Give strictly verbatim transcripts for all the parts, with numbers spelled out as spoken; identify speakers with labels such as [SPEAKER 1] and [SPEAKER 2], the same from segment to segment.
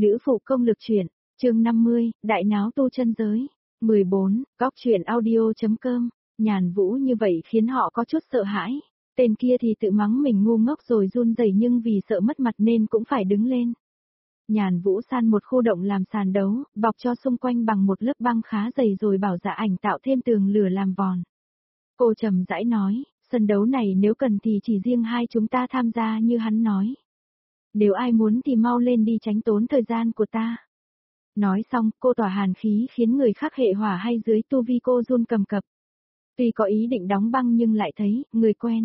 [SPEAKER 1] Nữ phụ công lực truyện, chương năm mươi, đại náo tu chân giới. mười bốn, góc truyện audio.com, Nhàn Vũ như vậy khiến họ có chút sợ hãi. Tên kia thì tự mắng mình ngu ngốc rồi run rẩy nhưng vì sợ mất mặt nên cũng phải đứng lên. Nhàn Vũ san một khu động làm sàn đấu, bọc cho xung quanh bằng một lớp băng khá dày rồi bảo Dạ Ảnh tạo thêm tường lửa làm vòn. Cô trầm rãi nói, sân đấu này nếu cần thì chỉ riêng hai chúng ta tham gia như hắn nói. Nếu ai muốn thì mau lên đi tránh tốn thời gian của ta. Nói xong, cô tỏa hàn khí khiến người khác hệ hỏa hay dưới tu vi cô run cầm cập. Tuy có ý định đóng băng nhưng lại thấy, người quen.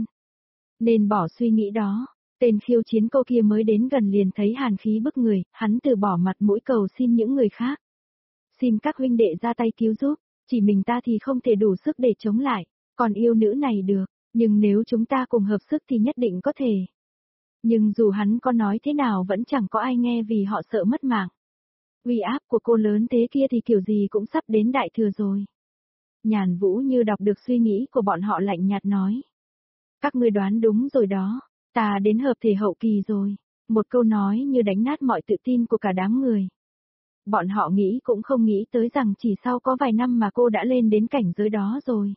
[SPEAKER 1] Nên bỏ suy nghĩ đó, tên khiêu chiến cô kia mới đến gần liền thấy hàn khí bức người, hắn từ bỏ mặt mũi cầu xin những người khác. Xin các huynh đệ ra tay cứu giúp, chỉ mình ta thì không thể đủ sức để chống lại, còn yêu nữ này được, nhưng nếu chúng ta cùng hợp sức thì nhất định có thể. Nhưng dù hắn có nói thế nào vẫn chẳng có ai nghe vì họ sợ mất mạng. Uy áp của cô lớn thế kia thì kiểu gì cũng sắp đến đại thừa rồi. Nhàn Vũ như đọc được suy nghĩ của bọn họ lạnh nhạt nói. Các ngươi đoán đúng rồi đó, ta đến hợp thể hậu kỳ rồi. Một câu nói như đánh nát mọi tự tin của cả đám người. Bọn họ nghĩ cũng không nghĩ tới rằng chỉ sau có vài năm mà cô đã lên đến cảnh giới đó rồi.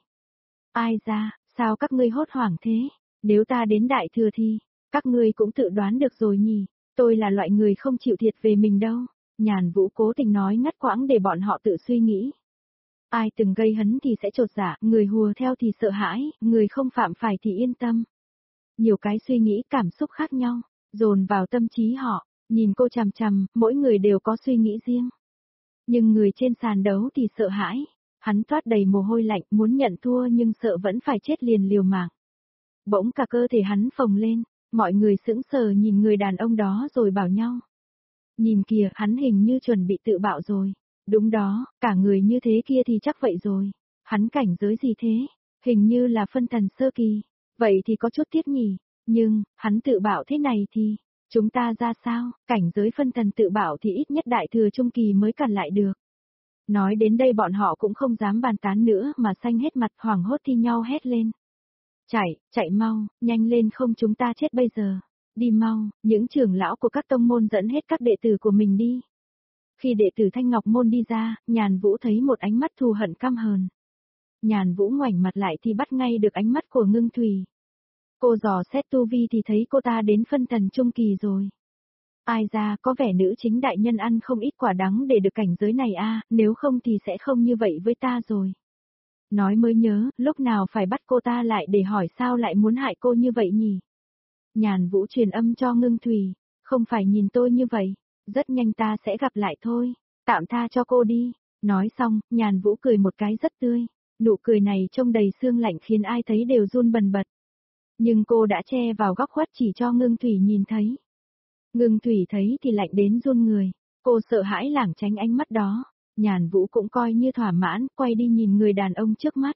[SPEAKER 1] Ai ra, sao các ngươi hốt hoảng thế? Nếu ta đến đại thừa thì... Các ngươi cũng tự đoán được rồi nhỉ, tôi là loại người không chịu thiệt về mình đâu. Nhàn Vũ cố tình nói ngắt quãng để bọn họ tự suy nghĩ. Ai từng gây hấn thì sẽ chột dạ, người hùa theo thì sợ hãi, người không phạm phải thì yên tâm. Nhiều cái suy nghĩ cảm xúc khác nhau, dồn vào tâm trí họ, nhìn cô chằm chằm, mỗi người đều có suy nghĩ riêng. Nhưng người trên sàn đấu thì sợ hãi, hắn toát đầy mồ hôi lạnh muốn nhận thua nhưng sợ vẫn phải chết liền liều mạng. Bỗng cả cơ thể hắn phồng lên. Mọi người sững sờ nhìn người đàn ông đó rồi bảo nhau. Nhìn kìa, hắn hình như chuẩn bị tự bạo rồi. Đúng đó, cả người như thế kia thì chắc vậy rồi. Hắn cảnh giới gì thế? Hình như là phân thần sơ kỳ. Vậy thì có chút tiếc nhỉ. Nhưng, hắn tự bạo thế này thì, chúng ta ra sao? Cảnh giới phân thần tự bạo thì ít nhất đại thừa trung kỳ mới cản lại được. Nói đến đây bọn họ cũng không dám bàn tán nữa mà xanh hết mặt hoảng hốt thi nhau hét lên. Chạy, chạy mau, nhanh lên không chúng ta chết bây giờ. Đi mau, những trưởng lão của các tông môn dẫn hết các đệ tử của mình đi. Khi đệ tử Thanh Ngọc Môn đi ra, Nhàn Vũ thấy một ánh mắt thù hận căm hờn. Nhàn Vũ ngoảnh mặt lại thì bắt ngay được ánh mắt của Ngưng Thủy. Cô dò xét tu vi thì thấy cô ta đến phân thần trung kỳ rồi. Ai ra, có vẻ nữ chính đại nhân ăn không ít quả đắng để được cảnh giới này a, nếu không thì sẽ không như vậy với ta rồi. Nói mới nhớ, lúc nào phải bắt cô ta lại để hỏi sao lại muốn hại cô như vậy nhỉ? Nhàn Vũ truyền âm cho Ngưng Thủy, không phải nhìn tôi như vậy, rất nhanh ta sẽ gặp lại thôi, tạm tha cho cô đi. Nói xong, Nhàn Vũ cười một cái rất tươi, nụ cười này trông đầy sương lạnh khiến ai thấy đều run bần bật. Nhưng cô đã che vào góc khuất chỉ cho Ngưng Thủy nhìn thấy. Ngưng Thủy thấy thì lạnh đến run người, cô sợ hãi lảng tránh ánh mắt đó. Nhàn Vũ cũng coi như thỏa mãn, quay đi nhìn người đàn ông trước mắt.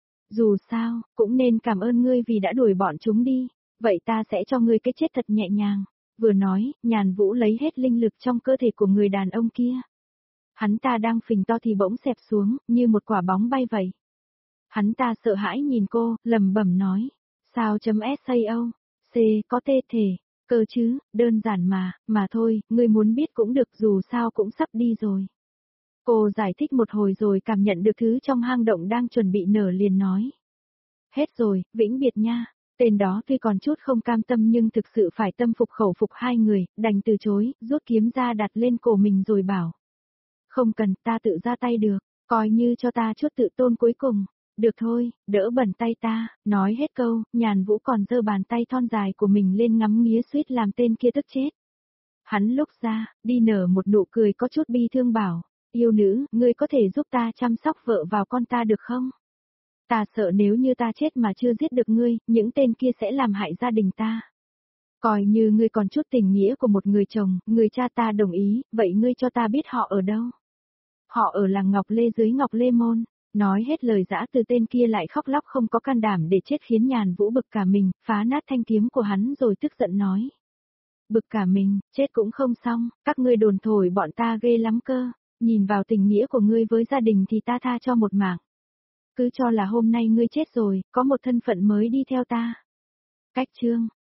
[SPEAKER 1] Dù sao, cũng nên cảm ơn ngươi vì đã đuổi bọn chúng đi, vậy ta sẽ cho ngươi cái chết thật nhẹ nhàng. Vừa nói, Nhàn Vũ lấy hết linh lực trong cơ thể của người đàn ông kia. Hắn ta đang phình to thì bỗng xẹp xuống, như một quả bóng bay vậy. Hắn ta sợ hãi nhìn cô, lẩm bẩm nói, sao chấm sao, c, có tê thể, cơ chứ, đơn giản mà, mà thôi, ngươi muốn biết cũng được dù sao cũng sắp đi rồi. Cô giải thích một hồi rồi cảm nhận được thứ trong hang động đang chuẩn bị nở liền nói. Hết rồi, vĩnh biệt nha. Tên đó tuy còn chút không cam tâm nhưng thực sự phải tâm phục khẩu phục hai người, đành từ chối, rút kiếm ra đặt lên cổ mình rồi bảo. Không cần, ta tự ra tay được, coi như cho ta chút tự tôn cuối cùng. Được thôi, đỡ bẩn tay ta. Nói hết câu, Nhàn Vũ còn giơ bàn tay thon dài của mình lên ngắm nghía suýt làm tên kia tức chết. Hắn lúc ra, đi nở một nụ cười có chút bi thương bảo. Yêu nữ, ngươi có thể giúp ta chăm sóc vợ vào con ta được không? Ta sợ nếu như ta chết mà chưa giết được ngươi, những tên kia sẽ làm hại gia đình ta. Coi như ngươi còn chút tình nghĩa của một người chồng, người cha ta đồng ý, vậy ngươi cho ta biết họ ở đâu? Họ ở làng Ngọc Lê dưới Ngọc Lê Môn. Nói hết lời dã từ tên kia lại khóc lóc không có can đảm để chết khiến Nhàn Vũ bực cả mình, phá nát thanh kiếm của hắn rồi tức giận nói. Bực cả mình, chết cũng không xong, các ngươi đồn thổi bọn ta ghê lắm cơ. Nhìn vào tình nghĩa của ngươi với gia đình thì ta tha cho một mạng. Cứ cho là hôm nay ngươi chết rồi, có một thân phận mới đi theo ta. Cách chương.